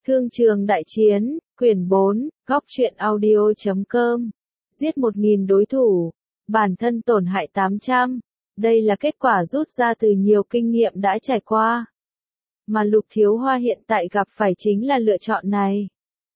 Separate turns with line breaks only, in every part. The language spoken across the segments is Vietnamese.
Thương trường đại chiến, quyển 4, góc truyện audio.com. Giết 1.000 đối thủ, bản thân tổn hại 800. Đây là kết quả rút ra từ nhiều kinh nghiệm đã trải qua. Mà Lục Thiếu Hoa hiện tại gặp phải chính là lựa chọn này.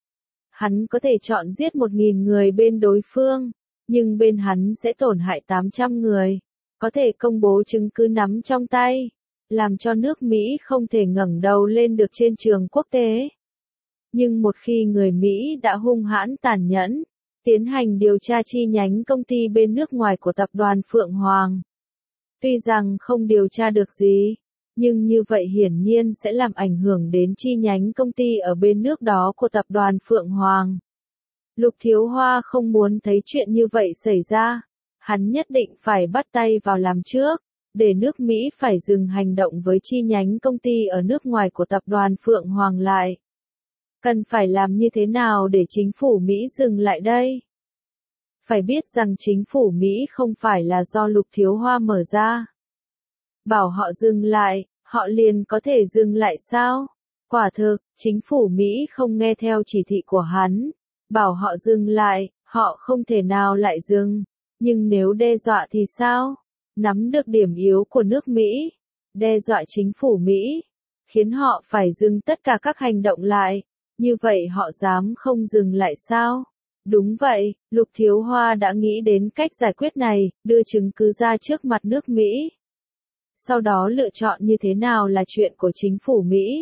Hắn có thể chọn giết 1.000 người bên đối phương, nhưng bên hắn sẽ tổn hại 800 người. Có thể công bố chứng cứ nắm trong tay, làm cho nước Mỹ không thể ngẩng đầu lên được trên trường quốc tế. Nhưng một khi người Mỹ đã hung hãn tàn nhẫn, tiến hành điều tra chi nhánh công ty bên nước ngoài của tập đoàn Phượng Hoàng. Tuy rằng không điều tra được gì, nhưng như vậy hiển nhiên sẽ làm ảnh hưởng đến chi nhánh công ty ở bên nước đó của tập đoàn Phượng Hoàng. Lục Thiếu Hoa không muốn thấy chuyện như vậy xảy ra. Hắn nhất định phải bắt tay vào làm trước, để nước Mỹ phải dừng hành động với chi nhánh công ty ở nước ngoài của tập đoàn Phượng Hoàng lại. Cần phải làm như thế nào để chính phủ Mỹ dừng lại đây? Phải biết rằng chính phủ Mỹ không phải là do Lục Thiếu Hoa mở ra. Bảo họ dừng lại, họ liền có thể dừng lại sao? Quả thực, chính phủ Mỹ không nghe theo chỉ thị của hắn. Bảo họ dừng lại, họ không thể nào lại dừng. Nhưng nếu đe dọa thì sao? Nắm được điểm yếu của nước Mỹ, đe dọa chính phủ Mỹ, khiến họ phải dừng tất cả các hành động lại. Như vậy họ dám không dừng lại sao? Đúng vậy, Lục Thiếu Hoa đã nghĩ đến cách giải quyết này, đưa chứng cứ ra trước mặt nước Mỹ. Sau đó lựa chọn như thế nào là chuyện của chính phủ Mỹ.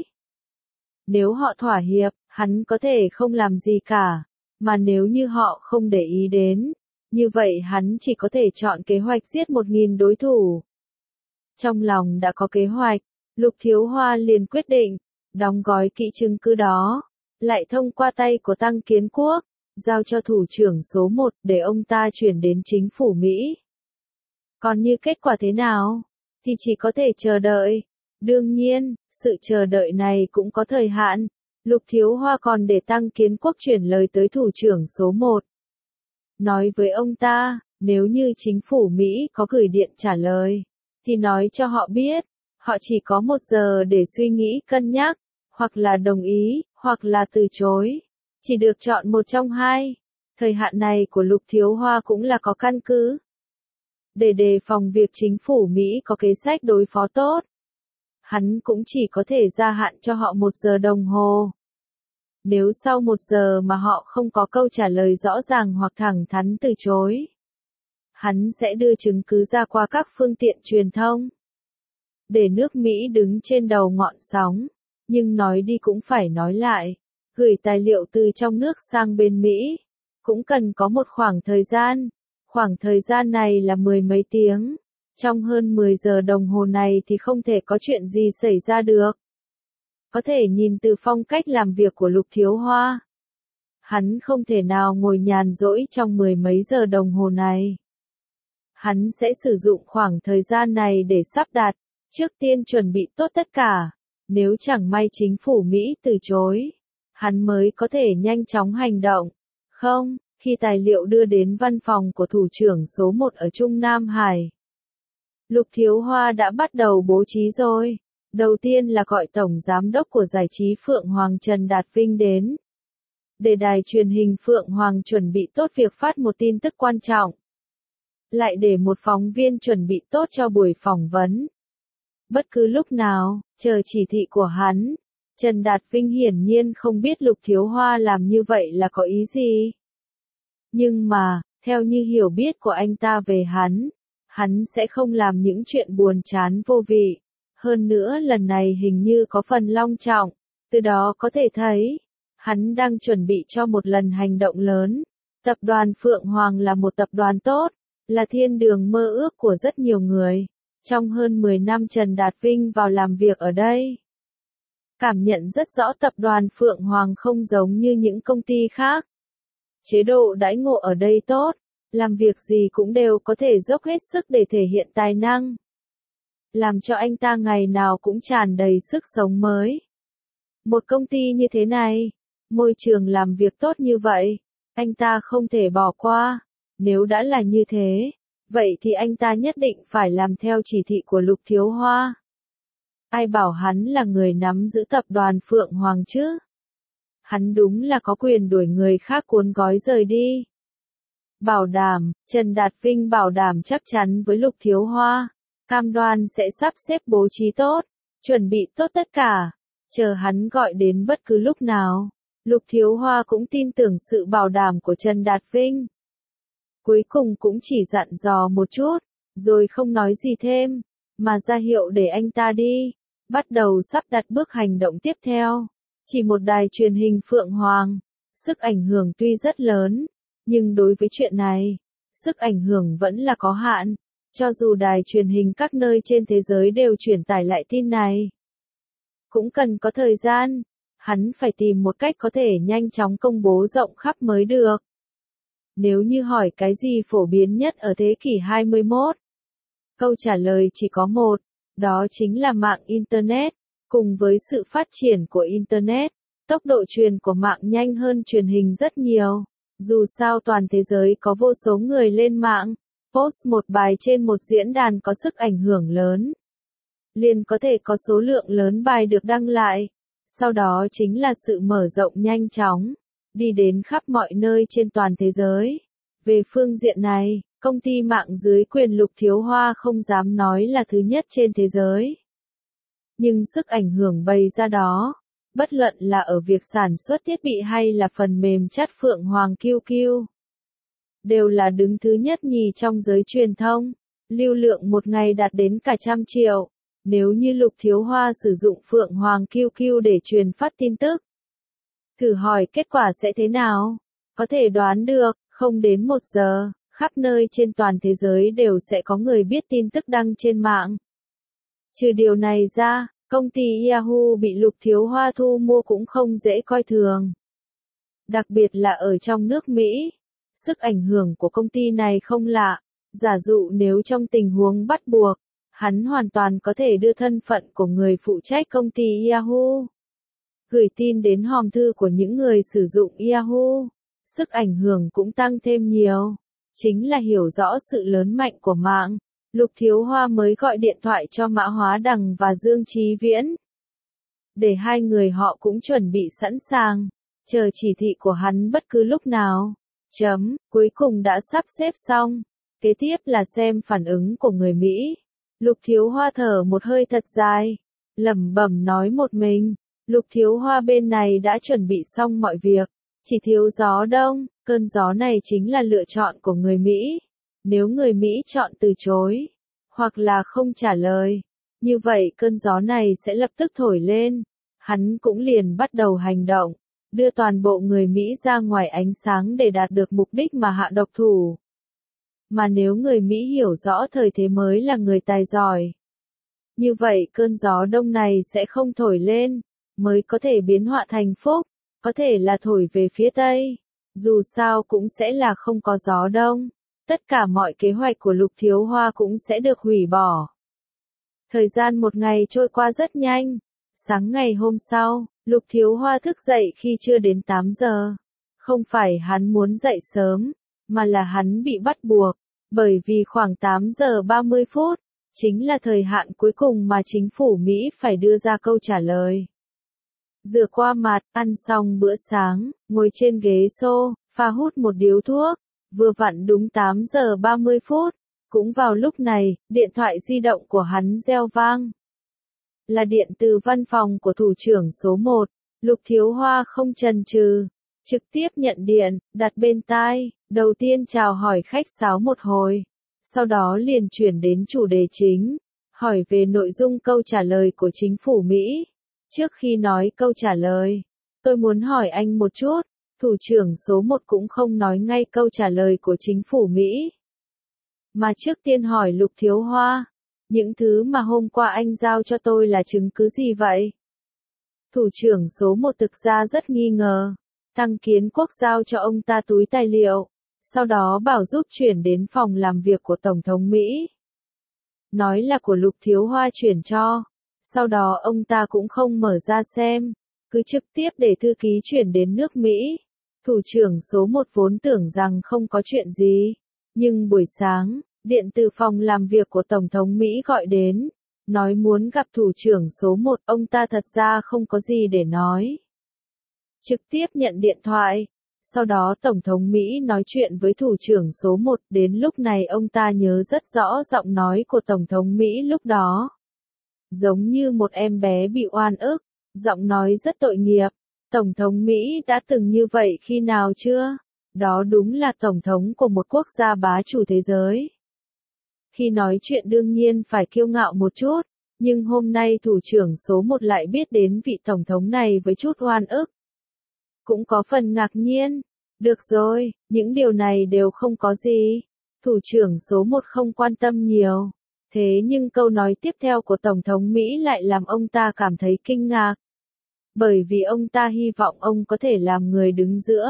Nếu họ thỏa hiệp, hắn có thể không làm gì cả. Mà nếu như họ không để ý đến, như vậy hắn chỉ có thể chọn kế hoạch giết 1.000 đối thủ. Trong lòng đã có kế hoạch, Lục Thiếu Hoa liền quyết định, đóng gói kỹ chứng cứ đó, lại thông qua tay của Tăng Kiến Quốc, giao cho thủ trưởng số 1 để ông ta chuyển đến chính phủ Mỹ. Còn như kết quả thế nào, thì chỉ có thể chờ đợi. Đương nhiên, sự chờ đợi này cũng có thời hạn. Lục Thiếu Hoa còn để Tăng Kiến Quốc chuyển lời tới thủ trưởng số 1. Nói với ông ta, nếu như chính phủ Mỹ có gửi điện trả lời, thì nói cho họ biết, họ chỉ có 1 giờ để suy nghĩ cân nhắc, hoặc là đồng ý, hoặc là từ chối. Chỉ được chọn một trong hai. Thời hạn này của Lục Thiếu Hoa cũng là có căn cứ. Để đề phòng việc chính phủ Mỹ có kế sách đối phó tốt, hắn cũng chỉ có thể gia hạn cho họ 1 giờ đồng hồ. Nếu sau 1 giờ mà họ không có câu trả lời rõ ràng hoặc thẳng thắn từ chối, hắn sẽ đưa chứng cứ ra qua các phương tiện truyền thông. Để nước Mỹ đứng trên đầu ngọn sóng, nhưng nói đi cũng phải nói lại, gửi tài liệu từ trong nước sang bên Mỹ, cũng cần có một khoảng thời gian. Khoảng thời gian này là 10 mấy tiếng. Trong hơn 10 giờ đồng hồ này thì không thể có chuyện gì xảy ra được. Có thể nhìn từ phong cách làm việc của Lục Thiếu Hoa, hắn không thể nào ngồi nhàn rỗi trong 10 mấy giờ đồng hồ này. Hắn sẽ sử dụng khoảng thời gian này để sắp đặt, trước tiên chuẩn bị tốt tất cả. Nếu chẳng may chính phủ Mỹ từ chối, hắn mới có thể nhanh chóng hành động. Không, khi tài liệu đưa đến văn phòng của thủ trưởng số 1 ở Trung Nam Hải, Lục Thiếu Hoa đã bắt đầu bố trí rồi. Đầu tiên là gọi Tổng Giám đốc của giải trí Phượng Hoàng Trần Đạt Vinh đến. Để đài truyền hình Phượng Hoàng chuẩn bị tốt việc phát một tin tức quan trọng. Lại để một phóng viên chuẩn bị tốt cho buổi phỏng vấn. Bất cứ lúc nào, chờ chỉ thị của hắn. Trần Đạt Vinh hiển nhiên không biết Lục Thiếu Hoa làm như vậy là có ý gì. Nhưng mà, theo như hiểu biết của anh ta về hắn sẽ không làm những chuyện buồn chán vô vị. Hơn nữa lần này hình như có phần long trọng, từ đó có thể thấy, hắn đang chuẩn bị cho một lần hành động lớn. Tập đoàn Phượng Hoàng là một tập đoàn tốt, là thiên đường mơ ước của rất nhiều người. Trong hơn 10 năm Trần Đạt Vinh vào làm việc ở đây, cảm nhận rất rõ tập đoàn Phượng Hoàng không giống như những công ty khác. Chế độ đãi ngộ ở đây tốt, làm việc gì cũng đều có thể dốc hết sức để thể hiện tài năng. Làm cho anh ta ngày nào cũng tràn đầy sức sống mới. Một công ty như thế này, môi trường làm việc tốt như vậy, anh ta không thể bỏ qua. Nếu đã là như thế, vậy thì anh ta nhất định phải làm theo chỉ thị của Lục Thiếu Hoa. Ai bảo hắn là người nắm giữ tập đoàn Phượng Hoàng chứ? hắn đúng là có quyền đuổi người khác cuốn gói rời đi. Bảo đảm, Trần Đạt Vinh bảo đảm chắc chắn với Lục Thiếu Hoa, cam đoan sẽ sắp xếp bố trí tốt, chuẩn bị tốt tất cả, chờ hắn gọi đến bất cứ lúc nào. Lục Thiếu Hoa cũng tin tưởng sự bảo đảm của Trần Đạt Vinh. Cuối cùng cũng chỉ dặn dò một chút, rồi không nói gì thêm, mà ra hiệu để anh ta đi, bắt đầu sắp đặt bước hành động tiếp theo. Chỉ một đài truyền hình Phượng Hoàng, sức ảnh hưởng tuy rất lớn, nhưng đối với chuyện này, sức ảnh hưởng vẫn là có hạn, cho dù đài truyền hình các nơi trên thế giới đều truyền tải lại tin này. Cũng cần có thời gian, hắn phải tìm một cách có thể nhanh chóng công bố rộng khắp mới được. Nếu như hỏi cái gì phổ biến nhất ở thế kỷ 21, câu trả lời chỉ có một, đó chính là mạng Internet. Cùng với sự phát triển của Internet, tốc độ truyền của mạng nhanh hơn truyền hình rất nhiều. Dù sao toàn thế giới có vô số người lên mạng, post một bài trên một diễn đàn có sức ảnh hưởng lớn, liền có thể có số lượng lớn bài được đăng lại. Sau đó chính là sự mở rộng nhanh chóng, đi đến khắp mọi nơi trên toàn thế giới. Về phương diện này, công ty mạng dưới quyền Lục Thiếu Hoa không dám nói là thứ nhất trên thế giới. Nhưng sức ảnh hưởng bày ra đó, bất luận là ở việc sản xuất thiết bị hay là phần mềm chat Phượng Hoàng QQ, đều là đứng thứ nhất nhì trong giới truyền thông. Lưu lượng một ngày đạt đến cả 100 triệu. Nếu như Lục Thiếu Hoa sử dụng Phượng Hoàng QQ để truyền phát tin tức, thử hỏi kết quả sẽ thế nào? Có thể đoán được, không đến 1 giờ, khắp nơi trên toàn thế giới đều sẽ có người biết tin tức đăng trên mạng. Trừ điều này ra, công ty Yahoo bị Lục Thiếu Hoa thu mua cũng không dễ coi thường. Đặc biệt là ở trong nước Mỹ, sức ảnh hưởng của công ty này không lạ. Giả dụ nếu trong tình huống bắt buộc, hắn hoàn toàn có thể đưa thân phận của người phụ trách công ty Yahoo, gửi tin đến hòm thư của những người sử dụng Yahoo. Sức ảnh hưởng cũng tăng thêm nhiều. Chính là hiểu rõ sự lớn mạnh của mạng, Lục Thiếu Hoa mới gọi điện thoại cho Mã Hóa Đằng và Dương Chí Viễn, để hai người họ cũng chuẩn bị sẵn sàng, chờ chỉ thị của hắn bất cứ lúc nào. Cuối cùng đã sắp xếp xong. Kế tiếp là xem phản ứng của người Mỹ. Lục Thiếu Hoa thở một hơi thật dài, lẩm bẩm nói một mình. Lục Thiếu Hoa bên này đã chuẩn bị xong mọi việc, chỉ thiếu gió đông. Cơn gió này chính là lựa chọn của người Mỹ. Nếu người Mỹ chọn từ chối, hoặc là không trả lời, như vậy cơn gió này sẽ lập tức thổi lên. Hắn cũng liền bắt đầu hành động, đưa toàn bộ người Mỹ ra ngoài ánh sáng để đạt được mục đích mà hạ độc thủ. Mà nếu người Mỹ hiểu rõ thời thế mới là người tài giỏi, như vậy cơn gió đông này sẽ không thổi lên, mới có thể biến họa thành phúc, có thể là thổi về phía Tây. Dù sao cũng sẽ là không có gió đông. Tất cả mọi kế hoạch của Lục Thiếu Hoa cũng sẽ được hủy bỏ. Thời gian một ngày trôi qua rất nhanh. Sáng ngày hôm sau, Lục Thiếu Hoa thức dậy khi chưa đến 8 giờ. Không phải hắn muốn dậy sớm, mà là hắn bị bắt buộc. Bởi vì khoảng 8 giờ 30 phút, chính là thời hạn cuối cùng mà chính phủ Mỹ phải đưa ra câu trả lời. Rửa qua mặt, ăn xong bữa sáng, ngồi trên ghế sofa hút một điếu thuốc, vừa vặn đúng 8 giờ 30 phút. Cũng vào lúc này, điện thoại di động của hắn reo vang. Là điện từ văn phòng của thủ trưởng số 1, Lục Thiếu Hoa không chần chừ, trực tiếp nhận điện, đặt bên tai, đầu tiên chào hỏi khách sáo một hồi, sau đó liền chuyển đến chủ đề chính, hỏi về nội dung câu trả lời của chính phủ Mỹ. Trước khi nói câu trả lời, tôi muốn hỏi anh một chút, thủ trưởng số 1 cũng không nói ngay câu trả lời của chính phủ Mỹ, mà trước tiên hỏi Lục Thiếu Hoa, những thứ mà hôm qua anh giao cho tôi là chứng cứ gì vậy? Thủ trưởng số 1 thực ra rất nghi ngờ. Tăng Kiến Quốc giao cho ông ta túi tài liệu, sau đó bảo giúp chuyển đến phòng làm việc của Tổng thống Mỹ. Nói là của Lục Thiếu Hoa chuyển cho, sau đó ông ta cũng không mở ra xem, cứ trực tiếp để thư ký chuyển đến nước Mỹ. Thủ trưởng số 1 vốn tưởng rằng không có chuyện gì, nhưng buổi sáng, điện từ phòng làm việc của Tổng thống Mỹ gọi đến, nói muốn gặp thủ trưởng số 1, ông ta thật ra không có gì để nói. trực tiếp nhận điện thoại. Sau đó Tổng thống Mỹ nói chuyện với thủ trưởng số 1, đến lúc này ông ta nhớ rất rõ giọng nói của Tổng thống Mỹ lúc đó. Giống như một em bé bị oan ức, giọng nói rất tội nghiệp. Tổng thống Mỹ đã từng như vậy khi nào chưa? Đó đúng là Tổng thống của một quốc gia bá chủ thế giới. Khi nói chuyện đương nhiên phải kiêu ngạo một chút, nhưng hôm nay thủ trưởng số 1 lại biết đến vị Tổng thống này với chút oan ức. Cũng có phần ngạc nhiên. Được rồi, những điều này đều không có gì. Thủ trưởng số 1 không quan tâm nhiều. Thế nhưng câu nói tiếp theo của Tổng thống Mỹ lại làm ông ta cảm thấy kinh ngạc. Bởi vì ông ta hy vọng ông có thể làm người đứng giữa.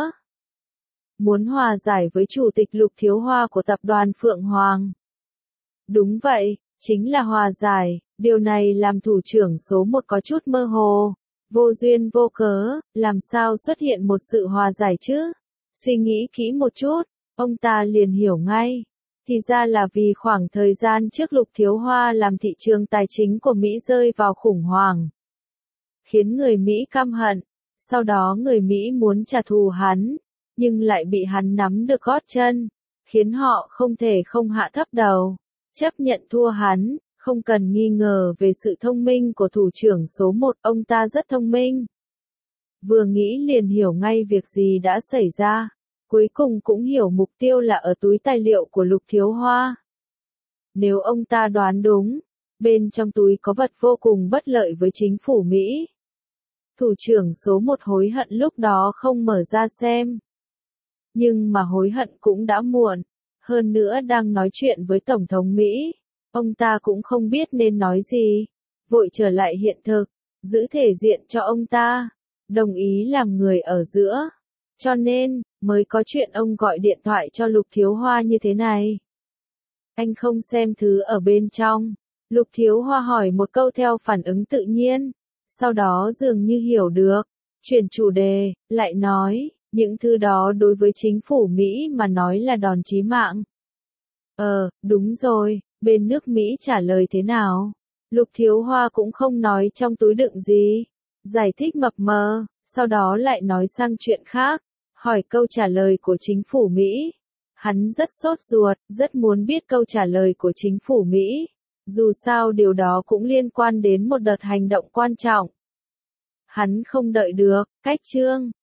Muốn hòa giải với Chủ tịch Lục Thiếu Hoa của tập đoàn Phượng Hoàng. Đúng vậy, chính là hòa giải. Điều này làm thủ trưởng số 1 có chút mơ hồ. Vô duyên vô cớ, làm sao xuất hiện một sự hòa giải chứ? Suy nghĩ kỹ một chút, ông ta liền hiểu ngay. Thì ra là vì khoảng thời gian trước Lục Thiếu Hoa làm thị trường tài chính của Mỹ rơi vào khủng hoảng. Khiến người Mỹ căm hận. Sau đó người Mỹ muốn trả thù hắn, nhưng lại bị hắn nắm được gót chân. Khiến họ không thể không hạ thấp đầu. Chấp nhận thua hắn. Không cần nghi ngờ về sự thông minh của thủ trưởng số 1, ông ta rất thông minh. Vừa nghĩ liền hiểu ngay việc gì đã xảy ra. Cuối cùng cũng hiểu mục tiêu là ở túi tài liệu của Lục Thiếu Hoa. Nếu ông ta đoán đúng, bên trong túi có vật vô cùng bất lợi với chính phủ Mỹ. Thủ trưởng số 1 hối hận lúc đó không mở ra xem. Nhưng mà hối hận cũng đã muộn. Hơn nữa đang nói chuyện với Tổng thống Mỹ. Ông ta cũng không biết nên nói gì. Vội trở lại hiện thực. Giữ thể diện cho ông ta. Đồng ý làm người ở giữa. Cho nên, mới có chuyện ông gọi điện thoại cho Lục Thiếu Hoa như thế này. Anh không xem thứ ở bên trong. Lục Thiếu Hoa hỏi một câu theo phản ứng tự nhiên. Sau đó dường như hiểu được. Chuyển chủ đề, lại nói, những thứ đó đối với chính phủ Mỹ mà nói là đòn chí mạng. Đúng rồi, bên nước Mỹ trả lời thế nào? Lục Thiếu Hoa cũng không nói trong túi đựng gì. Giải thích mập mờ, sau đó lại nói sang chuyện khác. Hỏi câu trả lời của chính phủ Mỹ. Hắn rất sốt ruột, rất muốn biết câu trả lời của chính phủ Mỹ. Dù sao điều đó cũng liên quan đến một đợt hành động quan trọng. Hắn không đợi được, cách chương.